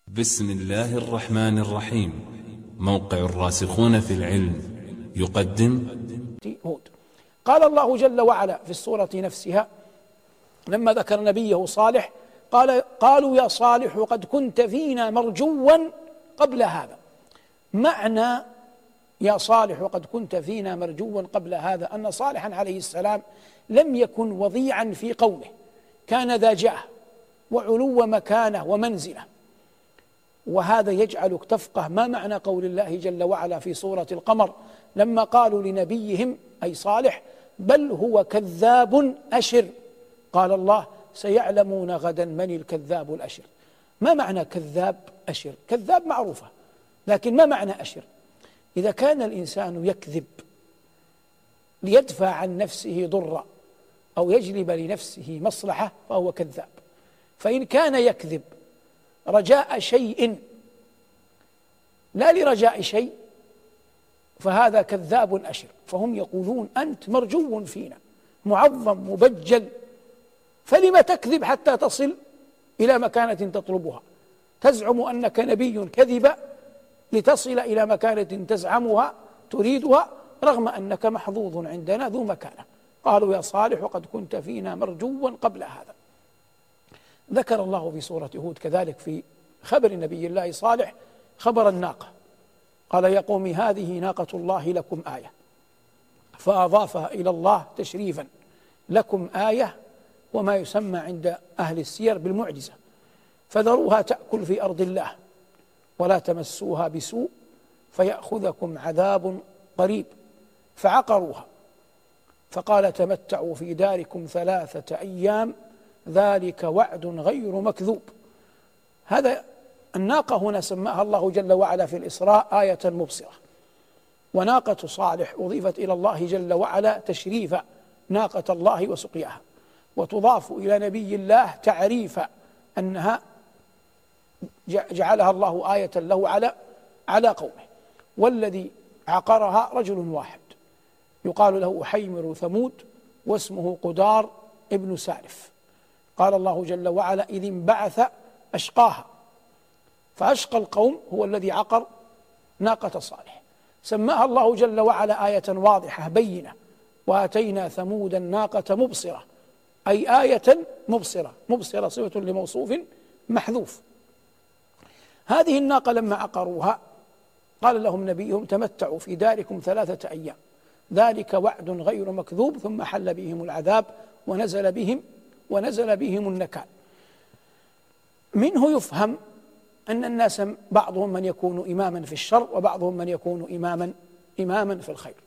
بسم الله الرحمن الرحيم. موقع الراسخون في العلم يقدم هود. قال الله جل وعلا في السورة نفسها لما ذكر نبيه صالح قالوا يا صالح قد كنت فينا مرجوا قبل هذا. معنى يا صالح قد كنت فينا مرجوا قبل هذا أن صالحا عليه السلام لم يكن وضيعا في قومه، كان ذا جاه وعلو مكانه ومنزله، وهذا يجعلك تفقه ما معنى قول الله جل وعلا في سورة القمر لما قالوا لنبيهم أي صالح بل هو كذاب أشر. قال الله سيعلمون غدا من الكذاب الأشر. ما معنى كذاب أشر؟ كذاب معروفة، لكن ما معنى أشر؟ إذا كان الإنسان يكذب ليدفع عن نفسه ضرا أو يجلب لنفسه مصلحة فهو كذاب، فإن كان يكذب رجاء شيء لا لرجاء شيء فهذا كذاب أشر. فهم يقولون أنت مرجو فينا معظم مبجل، فلم تكذب حتى تصل إلى مكانة تطلبها؟ تزعم أنك نبي كذب لتصل إلى مكانة تزعمها تريدها رغم أنك محظوظ عندنا ذو مكانة. قالوا يا صالح وقد كنت فينا مرجوا قبل هذا. ذكر الله في سورة هود كذلك في خبر نبي الله صالح خبر الناقة، قال يا قوم هذه ناقة الله لكم آية، فأضافها إلى الله تشريفا، لكم آية وما يسمى عند أهل السير بالمعجزة، فذروها تأكل في أرض الله ولا تمسوها بسوء فيأخذكم عذاب قريب. فعقروها فقال تمتعوا في داركم 3 أيام ذلك وعد غير مكذوب. هذا الناقة هنا سماها الله جل وعلا في الإسراء آية مبصرة، وناقة صالح أضيفت إلى الله جل وعلا تشريف ناقة الله وسقياها، وتضاف إلى نبي الله تعريف أنها جعلها الله آية له على قومه. والذي عقرها رجل واحد يقال له حيمر ثمود واسمه قدار ابن سالف. قال الله جل وعلا إذ انبعث أشقاها، فأشقى القوم هو الذي عقر ناقة صالح، سماها الله جل وعلا آية واضحة بينة، وآتينا ثمود الناقة مبصرة، أي آية مبصرة. مبصرة صفة لموصوف محذوف. هذه الناقة لما عقروها قال لهم نبيهم تمتعوا في داركم 3 أيام ذلك وعد غير مكذوب، ثم حل بهم العذاب ونزل بهم النكال. منه يفهم أن الناس بعضهم من يكون إماما في الشر وبعضهم من يكون إماما في الخير.